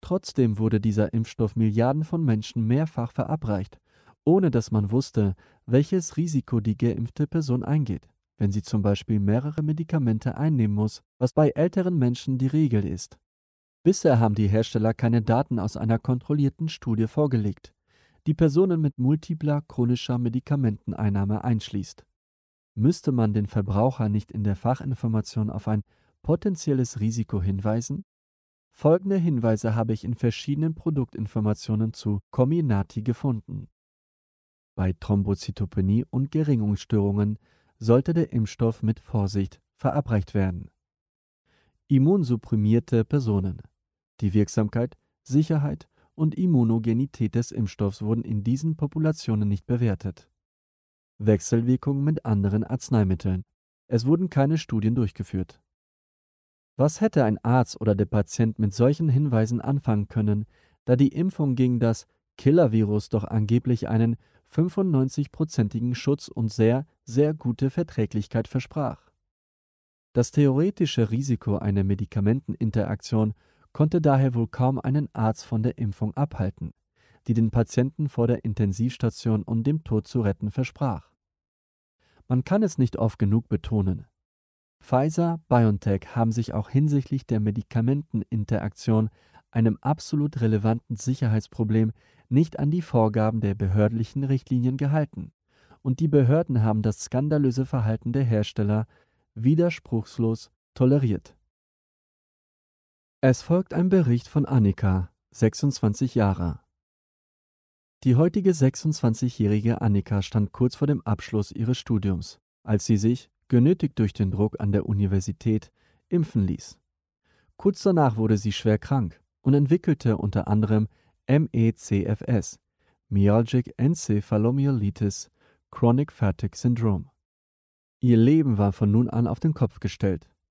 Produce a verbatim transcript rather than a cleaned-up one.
Trotzdem wurde dieser Impfstoff Milliarden von Menschen mehrfach verabreicht, ohne dass man wusste, welches Risiko die geimpfte Person eingeht, wenn sie zum Beispiel mehrere Medikamente einnehmen muss, was bei älteren Menschen die Regel ist. Bisher haben die Hersteller keine Daten aus einer kontrollierten Studie vorgelegt, die Personen mit multipler chronischer Medikamenteneinnahme einschließt. Müsste man den Verbraucher nicht in der Fachinformation auf ein potenzielles Risiko hinweisen? Folgende Hinweise habe ich in verschiedenen Produktinformationen zu Comirnaty gefunden. Bei Thrombozytopenie und Gerinnungsstörungen sollte der Impfstoff mit Vorsicht verabreicht werden. Immunsupprimierte Personen. Die Wirksamkeit, Sicherheit und Immunogenität des Impfstoffs wurden in diesen Populationen nicht bewertet. Wechselwirkungen mit anderen Arzneimitteln. Es wurden keine Studien durchgeführt. Was hätte ein Arzt oder der Patient mit solchen Hinweisen anfangen können, da die Impfung gegen das Killer-Virus doch angeblich einen fünfundneunzig-prozentigen Schutz und sehr, sehr gute Verträglichkeit versprach? Das theoretische Risiko einer Medikamenteninteraktion konnte daher wohl kaum einen Arzt von der Impfung abhalten, die den Patienten vor der Intensivstation und dem Tod zu retten versprach. Man kann es nicht oft genug betonen. Pfizer-BioNTech haben sich auch hinsichtlich der Medikamenteninteraktion, einem absolut relevanten Sicherheitsproblem, nicht an die Vorgaben der behördlichen Richtlinien gehalten, und die Behörden haben das skandalöse Verhalten der Hersteller widerspruchslos toleriert. Es folgt ein Bericht von Annika, sechsundzwanzig Jahre. Die heutige sechsundzwanzigjährige Annika stand kurz vor dem Abschluss ihres Studiums, als sie sich, genötigt durch den Druck an der Universität, impfen ließ. Kurz danach wurde sie schwer krank und entwickelte unter anderem M E C F S, Myalgic Encephalomyelitis Chronic Fatigue Syndrome. Ihr Leben war von nun an auf den Kopf gestellt.